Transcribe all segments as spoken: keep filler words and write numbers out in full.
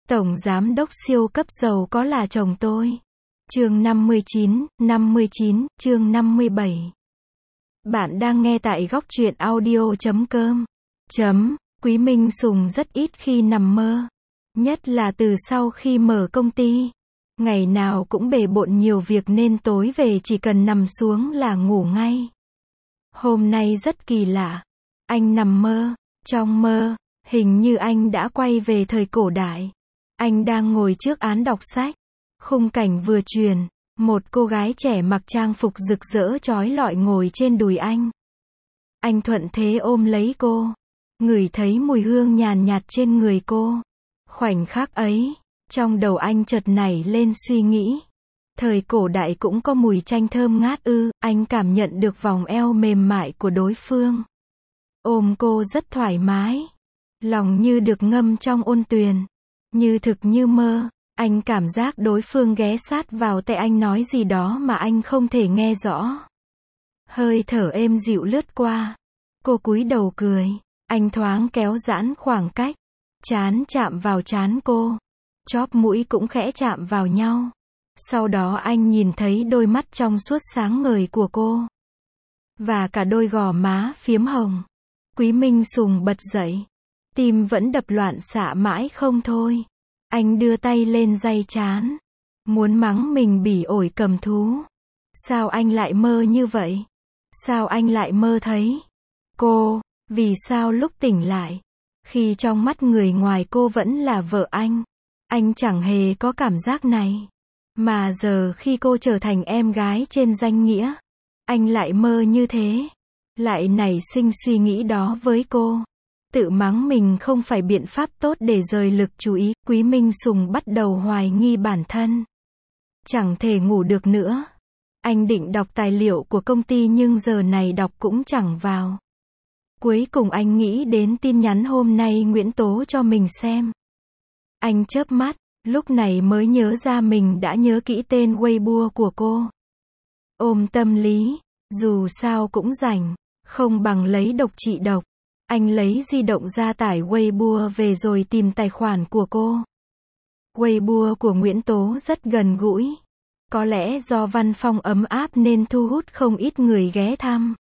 Tổng giám đốc siêu cấp giàu có là chồng tôi. Chương năm mươi chín, năm mươi chín, chương năm mươi bảy. Bạn đang nghe tại góc truyện audio chấm com. Chấm, Quý Minh Sùng rất ít khi nằm mơ. Nhất là từ sau khi mở công ty. Ngày nào cũng bề bộn nhiều việc nên tối về chỉ cần nằm xuống là ngủ ngay. Hôm nay rất kỳ lạ. Anh nằm mơ. Trong mơ, hình như anh đã quay về thời cổ đại. Anh đang ngồi trước án đọc sách. Khung cảnh vừa truyền, một cô gái trẻ mặc trang phục rực rỡ chói lọi ngồi trên đùi anh. Anh thuận thế ôm lấy cô, ngửi thấy mùi hương nhàn nhạt trên người cô. Khoảnh khắc ấy, trong đầu anh chợt nảy lên suy nghĩ. Thời cổ đại cũng có mùi chanh thơm ngát ư? Anh cảm nhận được vòng eo mềm mại của đối phương. Ôm cô rất thoải mái. Lòng như được ngâm trong ôn tuyền. Như thực như mơ. Anh cảm giác đối phương ghé sát vào tay anh nói gì đó mà anh không thể nghe rõ. Hơi thở êm dịu lướt qua. Cô cúi đầu cười. Anh thoáng kéo giãn khoảng cách. Trán chạm vào trán cô. Chóp mũi cũng khẽ chạm vào nhau. Sau đó anh nhìn thấy đôi mắt trong suốt sáng ngời của cô. Và cả đôi gò má phiếm hồng. Quý Minh Sùng bật dậy. Tim vẫn đập loạn xạ mãi không thôi. Anh đưa tay lên day trán. Muốn mắng mình bỉ ổi cầm thú. Sao anh lại mơ như vậy? Sao anh lại mơ thấy cô? Vì sao lúc tỉnh lại, khi trong mắt người ngoài cô vẫn là vợ anh, anh chẳng hề có cảm giác này. Mà giờ khi cô trở thành em gái trên danh nghĩa, anh lại mơ như thế. Lại nảy sinh suy nghĩ đó với cô. Tự mắng mình không phải biện pháp tốt để rời lực chú ý. Quý Minh Sùng bắt đầu hoài nghi bản thân. Chẳng thể ngủ được nữa. Anh định đọc tài liệu của công ty nhưng giờ này đọc cũng chẳng vào. Cuối cùng anh nghĩ đến tin nhắn hôm nay Nguyễn Tố cho mình xem. Anh chớp mắt, lúc này mới nhớ ra mình đã nhớ kỹ tên Weibo của cô. Ôm tâm lý, dù sao cũng rảnh, không bằng lấy độc trị độc. Anh lấy di động ra tải Weibo về rồi tìm tài khoản của cô. Weibo của Nguyễn Tố rất gần gũi. Có lẽ do văn phong ấm áp nên thu hút không ít người ghé thăm.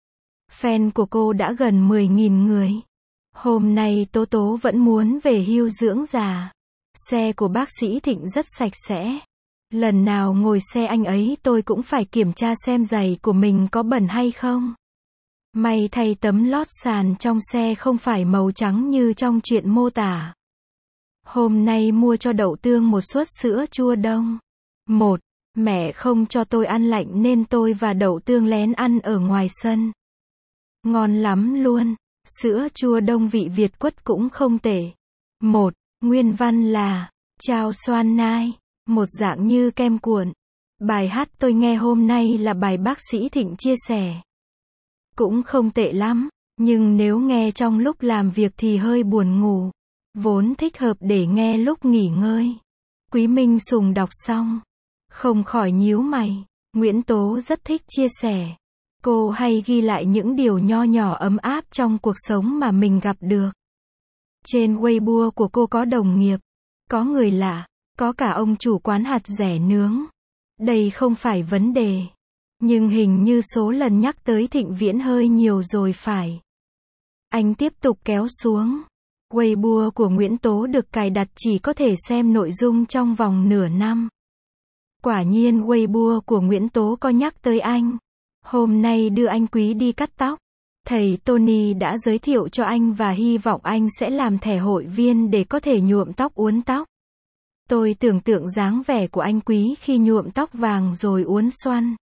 Fan của cô đã gần mười nghìn người. Hôm nay Tố Tố vẫn muốn về hưu dưỡng già. Xe của bác sĩ Thịnh rất sạch sẽ. Lần nào ngồi xe anh ấy tôi cũng phải kiểm tra xem giày của mình có bẩn hay không. May thay tấm lót sàn trong xe không phải màu trắng như trong chuyện mô tả. Hôm nay mua cho Đậu Tương một suất sữa chua đông. Một, mẹ không cho tôi ăn lạnh nên tôi và Đậu Tương lén ăn ở ngoài sân. Ngon lắm luôn. Sữa chua đông vị Việt quất cũng không tệ. Một, nguyên văn là Chao Xoan Nai, một dạng như kem cuộn. Bài hát tôi nghe hôm nay là bài bác sĩ Thịnh chia sẻ. Cũng không tệ lắm, nhưng nếu nghe trong lúc làm việc thì hơi buồn ngủ. Vốn thích hợp để nghe lúc nghỉ ngơi. Quý Minh Sùng đọc xong, không khỏi nhíu mày. Nguyễn Tố rất thích chia sẻ. Cô hay ghi lại những điều nho nhỏ ấm áp trong cuộc sống mà mình gặp được. Trên Weibo của cô có đồng nghiệp, có người lạ, có cả ông chủ quán hạt dẻ nướng. Đây không phải vấn đề. Nhưng hình như số lần nhắc tới Thịnh Viễn hơi nhiều rồi phải. Anh tiếp tục kéo xuống. Weibo của Nguyễn Tố được cài đặt chỉ có thể xem nội dung trong vòng nửa năm. Quả nhiên Weibo của Nguyễn Tố có nhắc tới anh. Hôm nay đưa anh Quý đi cắt tóc. Thầy Tony đã giới thiệu cho anh và hy vọng anh sẽ làm thẻ hội viên để có thể nhuộm tóc uốn tóc. Tôi tưởng tượng dáng vẻ của anh Quý khi nhuộm tóc vàng rồi uốn xoăn.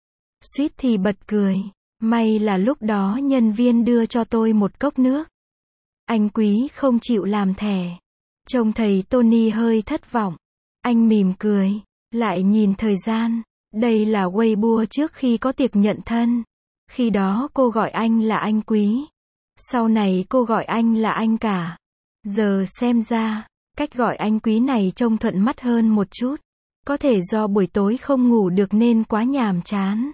Suýt thì bật cười. May là lúc đó nhân viên đưa cho tôi một cốc nước. Anh Quý không chịu làm thẻ. Trông thầy Tony hơi thất vọng. Anh mỉm cười. Lại nhìn thời gian. Đây là Weibo trước khi có tiệc nhận thân. Khi đó cô gọi anh là anh Quý. Sau này cô gọi anh là anh cả. Giờ xem ra, cách gọi anh Quý này trông thuận mắt hơn một chút. Có thể do buổi tối không ngủ được nên quá nhàm chán.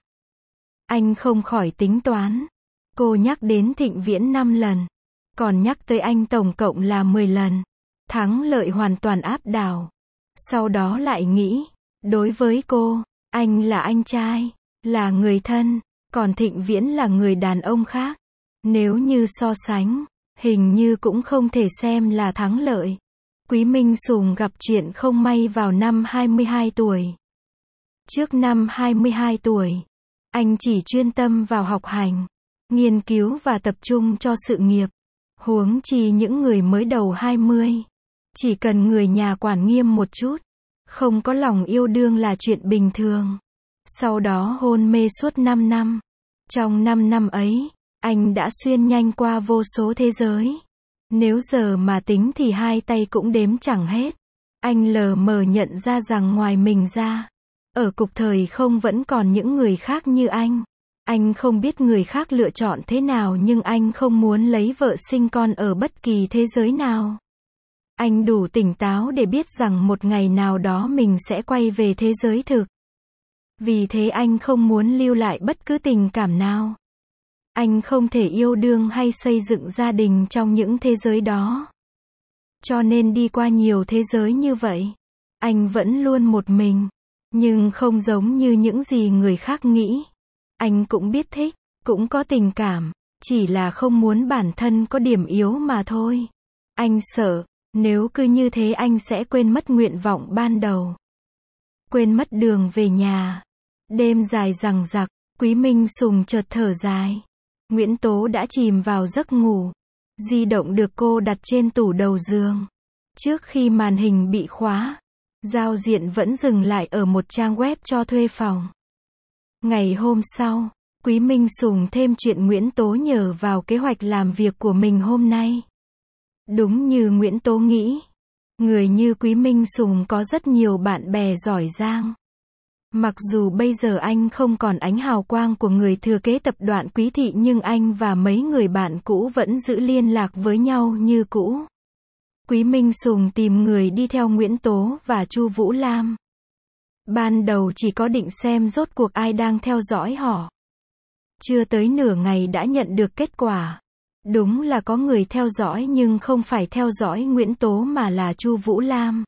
Anh không khỏi tính toán. Cô nhắc đến Thịnh Viễn năm lần. Còn nhắc tới anh tổng cộng là mười lần. Thắng lợi hoàn toàn áp đảo. Sau đó lại nghĩ, đối với cô, anh là anh trai, là người thân, còn Thịnh Viễn là người đàn ông khác. Nếu như so sánh, hình như cũng không thể xem là thắng lợi. Quý Minh Sùng gặp chuyện không may vào năm hai mươi hai tuổi. Trước năm hai mươi hai tuổi, anh chỉ chuyên tâm vào học hành, nghiên cứu và tập trung cho sự nghiệp. Huống chi những người mới đầu hai mươi, chỉ cần người nhà quản nghiêm một chút, không có lòng yêu đương là chuyện bình thường. Sau đó hôn mê suốt năm năm. Trong năm năm ấy, anh đã xuyên nhanh qua vô số thế giới. Nếu giờ mà tính thì hai tay cũng đếm chẳng hết. Anh lờ mờ nhận ra rằng ngoài mình ra, ở cục thời không vẫn còn những người khác như anh. Anh không biết người khác lựa chọn thế nào nhưng anh không muốn lấy vợ sinh con ở bất kỳ thế giới nào. Anh đủ tỉnh táo để biết rằng một ngày nào đó mình sẽ quay về thế giới thực. Vì thế anh không muốn lưu lại bất cứ tình cảm nào. Anh không thể yêu đương hay xây dựng gia đình trong những thế giới đó. Cho nên đi qua nhiều thế giới như vậy, anh vẫn luôn một mình. Nhưng không giống như những gì người khác nghĩ. Anh cũng biết thích, cũng có tình cảm, chỉ là không muốn bản thân có điểm yếu mà thôi. Anh sợ, nếu cứ như thế anh sẽ quên mất nguyện vọng ban đầu. Quên mất đường về nhà. Đêm dài dằng dặc, Quý Minh Sùng chợt thở dài. Nguyễn Tố đã chìm vào giấc ngủ. Di động được cô đặt trên tủ đầu giường. Trước khi màn hình bị khóa, giao diện vẫn dừng lại ở một trang web cho thuê phòng. Ngày hôm sau, Quý Minh Sùng thêm chuyện Nguyễn Tố nhờ vào kế hoạch làm việc của mình hôm nay. Đúng như Nguyễn Tố nghĩ, người như Quý Minh Sùng có rất nhiều bạn bè giỏi giang. Mặc dù bây giờ anh không còn ánh hào quang của người thừa kế tập đoàn Quý Thị nhưng anh và mấy người bạn cũ vẫn giữ liên lạc với nhau như cũ. Quý Minh Sùng tìm người đi theo Nguyễn Tố và Chu Vũ Lam. Ban đầu chỉ có định xem rốt cuộc ai đang theo dõi họ. Chưa tới nửa ngày đã nhận được kết quả. Đúng là có người theo dõi nhưng không phải theo dõi Nguyễn Tố mà là Chu Vũ Lam.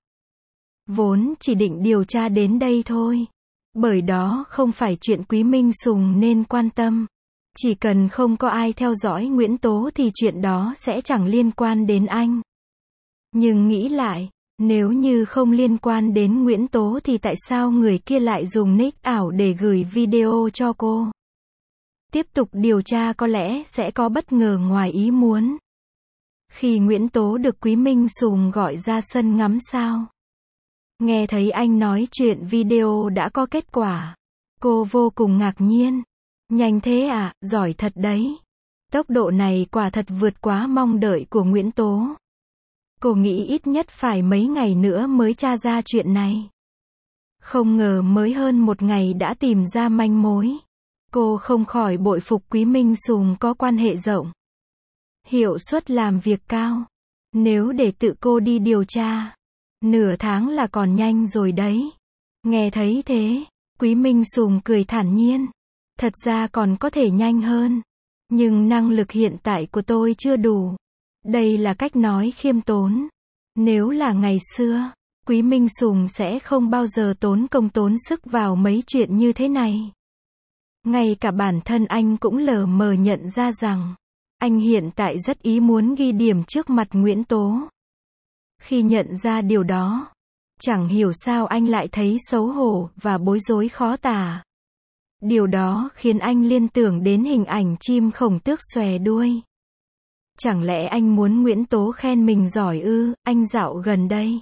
Vốn chỉ định điều tra đến đây thôi. Bởi đó không phải chuyện Quý Minh Sùng nên quan tâm. Chỉ cần không có ai theo dõi Nguyễn Tố thì chuyện đó sẽ chẳng liên quan đến anh. Nhưng nghĩ lại, nếu như không liên quan đến Nguyễn Tố thì tại sao người kia lại dùng nick ảo để gửi video cho cô? Tiếp tục điều tra có lẽ sẽ có bất ngờ ngoài ý muốn. Khi Nguyễn Tố được Quý Minh Sùng gọi ra sân ngắm sao, nghe thấy anh nói chuyện video đã có kết quả, cô vô cùng ngạc nhiên. Nhanh thế à, giỏi thật đấy. Tốc độ này quả thật vượt quá mong đợi của Nguyễn Tố. Cô nghĩ ít nhất phải mấy ngày nữa mới tra ra chuyện này. Không ngờ mới hơn một ngày đã tìm ra manh mối. Cô không khỏi bội phục Quý Minh Sùng có quan hệ rộng. Hiệu suất làm việc cao. Nếu để tự cô đi điều tra, nửa tháng là còn nhanh rồi đấy. Nghe thấy thế, Quý Minh Sùng cười thản nhiên. Thật ra còn có thể nhanh hơn. Nhưng năng lực hiện tại của tôi chưa đủ. Đây là cách nói khiêm tốn. Nếu là ngày xưa, Quý Minh Sùng sẽ không bao giờ tốn công tốn sức vào mấy chuyện như thế này. Ngay cả bản thân anh cũng lờ mờ nhận ra rằng, anh hiện tại rất ý muốn ghi điểm trước mặt Nguyễn Tố. Khi nhận ra điều đó, chẳng hiểu sao anh lại thấy xấu hổ và bối rối khó tả. Điều đó khiến anh liên tưởng đến hình ảnh chim khổng tước xòe đuôi. Chẳng lẽ anh muốn Nguyễn Tố khen mình giỏi ư? Anh dạo gần đây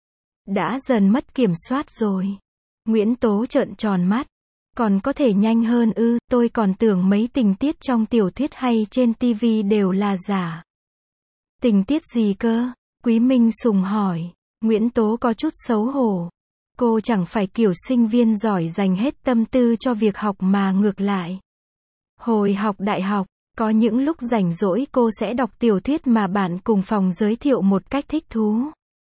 đã dần mất kiểm soát rồi. Nguyễn Tố trợn tròn mắt. Còn có thể nhanh hơn ư? Tôi còn tưởng mấy tình tiết trong tiểu thuyết hay trên ti vi đều là giả. Tình tiết gì cơ? Quý Minh Sùng hỏi. Nguyễn Tố có chút xấu hổ. Cô chẳng phải kiểu sinh viên giỏi dành hết tâm tư cho việc học mà ngược lại. Hồi học đại học, có những lúc rảnh rỗi cô sẽ đọc tiểu thuyết mà bạn cùng phòng giới thiệu một cách thích thú.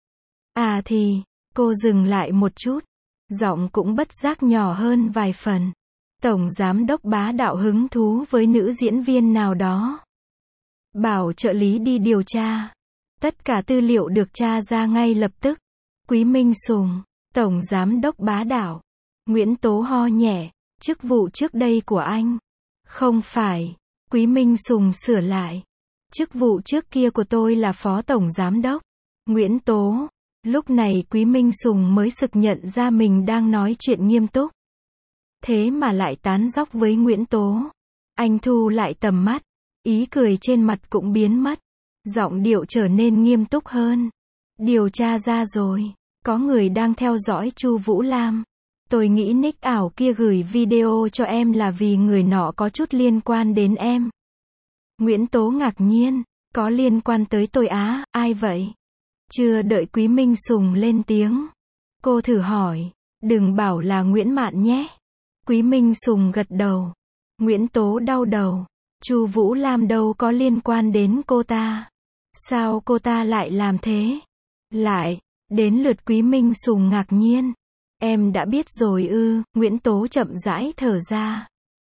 À thì, cô dừng lại một chút. Giọng cũng bất giác nhỏ hơn vài phần. Tổng giám đốc bá đạo hứng thú với nữ diễn viên nào đó. Bảo trợ lý đi điều tra. Tất cả tư liệu được tra ra ngay lập tức. Quý Minh Sùng, Tổng Giám đốc bá đạo. Nguyễn Tố ho nhẹ, chức vụ trước đây của anh. Không phải. Quý Minh Sùng sửa lại. Chức vụ trước kia của tôi là Phó Tổng Giám đốc. Nguyễn Tố. Lúc này Quý Minh Sùng mới sực nhận ra mình đang nói chuyện nghiêm túc. Thế mà lại tán dóc với Nguyễn Tố. Anh thu lại tầm mắt. Ý cười trên mặt cũng biến mất. Giọng điệu trở nên nghiêm túc hơn. Điều tra ra rồi. Có người đang theo dõi Chu Vũ Lam. Tôi nghĩ nick ảo kia gửi video cho em là vì người nọ có chút liên quan đến em. Nguyễn Tố ngạc nhiên. Có liên quan tới tôi á, ai vậy? Chưa đợi Quý Minh Sùng lên tiếng. Cô thử hỏi. Đừng bảo là Nguyễn Mạn nhé. Quý Minh Sùng gật đầu. Nguyễn Tố đau đầu. Chu Vũ Lam đâu có liên quan đến cô ta. Sao cô ta lại làm thế? Lại, đến lượt Quý Minh Sùng ngạc nhiên. Em đã biết rồi ư? Nguyễn Tố chậm rãi thở ra.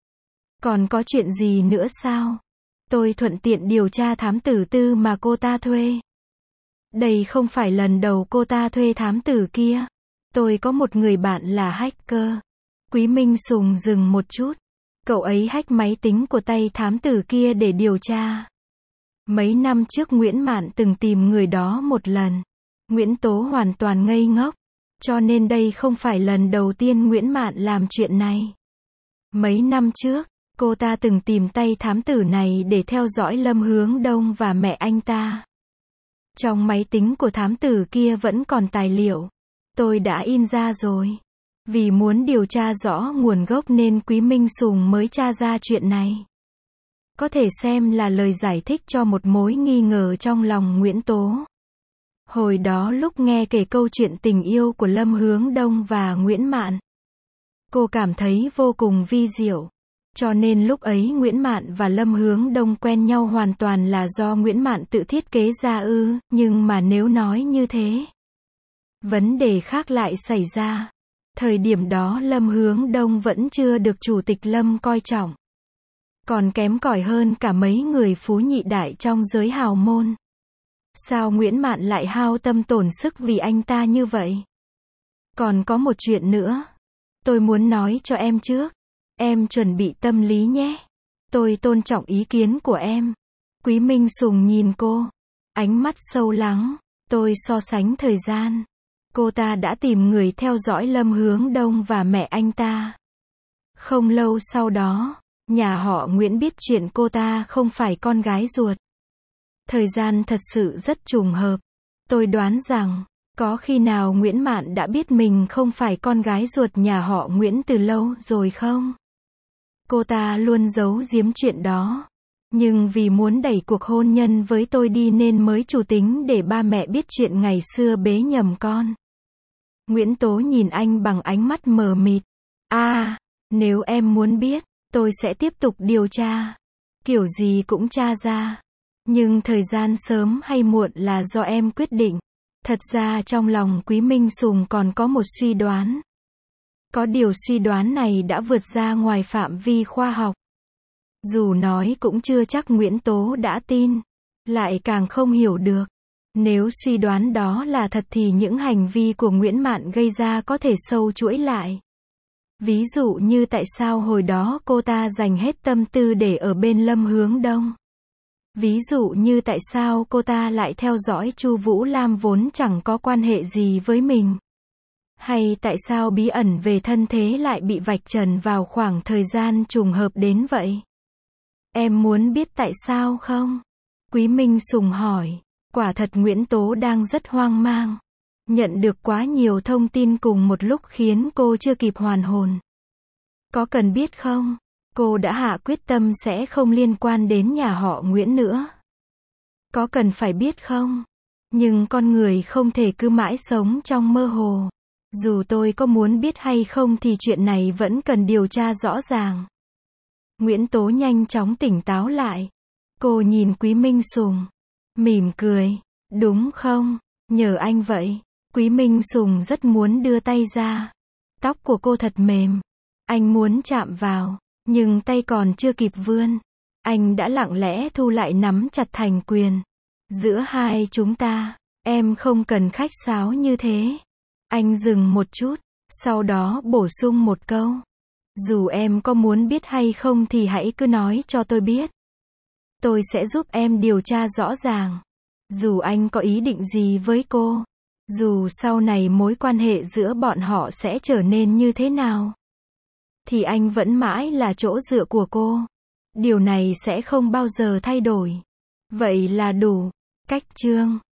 Còn có chuyện gì nữa sao? Tôi thuận tiện điều tra thám tử tư mà cô ta thuê. Đây không phải lần đầu cô ta thuê thám tử kia. Tôi có một người bạn là hacker. Quý Minh Sùng dừng một chút. Cậu ấy hack máy tính của tay thám tử kia để điều tra. Mấy năm trước Nguyễn Mạn từng tìm người đó một lần. Nguyễn Tố hoàn toàn ngây ngốc. Cho nên đây không phải lần đầu tiên Nguyễn Mạn làm chuyện này. Mấy năm trước, cô ta từng tìm tay thám tử này để theo dõi Lâm Hướng Đông và mẹ anh ta. Trong máy tính của thám tử kia vẫn còn tài liệu. Tôi đã in ra rồi. Vì muốn điều tra rõ nguồn gốc nên Quý Minh Sùng mới tra ra chuyện này. Có thể xem là lời giải thích cho một mối nghi ngờ trong lòng Nguyễn Tố. Hồi đó lúc nghe kể câu chuyện tình yêu của Lâm Hướng Đông và Nguyễn Mạn, cô cảm thấy vô cùng vi diệu. Cho nên lúc ấy Nguyễn Mạn và Lâm Hướng Đông quen nhau hoàn toàn là do Nguyễn Mạn tự thiết kế ra ư, nhưng mà nếu nói như thế, vấn đề khác lại xảy ra. Thời điểm đó Lâm Hướng Đông vẫn chưa được Chủ tịch Lâm coi trọng. Còn kém cỏi hơn cả mấy người phú nhị đại trong giới hào môn. Sao Nguyễn Mạn lại hao tâm tổn sức vì anh ta như vậy? Còn có một chuyện nữa. Tôi muốn nói cho em trước. Em chuẩn bị tâm lý nhé. Tôi tôn trọng ý kiến của em. Quý Minh Sùng nhìn cô. Ánh mắt sâu lắng. Tôi so sánh thời gian. Cô ta đã tìm người theo dõi Lâm Hướng Đông và mẹ anh ta. Không lâu sau đó, nhà họ Nguyễn biết chuyện cô ta không phải con gái ruột. Thời gian thật sự rất trùng hợp. Tôi đoán rằng, có khi nào Nguyễn Mạn đã biết mình không phải con gái ruột nhà họ Nguyễn từ lâu rồi không? Cô ta luôn giấu giếm chuyện đó. Nhưng vì muốn đẩy cuộc hôn nhân với tôi đi nên mới chủ tính để ba mẹ biết chuyện ngày xưa bế nhầm con. Nguyễn Tố nhìn anh bằng ánh mắt mờ mịt. À, nếu em muốn biết, tôi sẽ tiếp tục điều tra. Kiểu gì cũng tra ra. Nhưng thời gian sớm hay muộn là do em quyết định. Thật ra trong lòng Quý Minh Sùng còn có một suy đoán. Có điều suy đoán này đã vượt ra ngoài phạm vi khoa học. Dù nói cũng chưa chắc Nguyễn Tố đã tin. Lại càng không hiểu được. Nếu suy đoán đó là thật thì những hành vi của Nguyễn Mạn gây ra có thể sâu chuỗi lại. Ví dụ như tại sao hồi đó cô ta dành hết tâm tư để ở bên Lâm Hướng Đông. Ví dụ như tại sao cô ta lại theo dõi Chu Vũ Lam vốn chẳng có quan hệ gì với mình. Hay tại sao bí ẩn về thân thế lại bị vạch trần vào khoảng thời gian trùng hợp đến vậy? Em muốn biết tại sao không? Quý Minh Sùng hỏi. Quả thật Nguyễn Tố đang rất hoang mang. Nhận được quá nhiều thông tin cùng một lúc khiến cô chưa kịp hoàn hồn. Có cần biết không? Cô đã hạ quyết tâm sẽ không liên quan đến nhà họ Nguyễn nữa. Có cần phải biết không? Nhưng con người không thể cứ mãi sống trong mơ hồ. Dù tôi có muốn biết hay không thì chuyện này vẫn cần điều tra rõ ràng. Nguyễn Tố nhanh chóng tỉnh táo lại. Cô nhìn Quý Minh Sùng. Mỉm cười. Đúng không? Nhờ anh vậy. Quý Minh Sùng rất muốn đưa tay ra. Tóc của cô thật mềm. Anh muốn chạm vào. Nhưng tay còn chưa kịp vươn. Anh đã lặng lẽ thu lại nắm chặt thành quyền. Giữa hai chúng ta, em không cần khách sáo như thế. Anh dừng một chút, sau đó bổ sung một câu. Dù em có muốn biết hay không thì hãy cứ nói cho tôi biết. Tôi sẽ giúp em điều tra rõ ràng. Dù anh có ý định gì với cô, dù sau này mối quan hệ giữa bọn họ sẽ trở nên như thế nào, thì anh vẫn mãi là chỗ dựa của cô. Điều này sẽ không bao giờ thay đổi. Vậy là đủ. Cách chương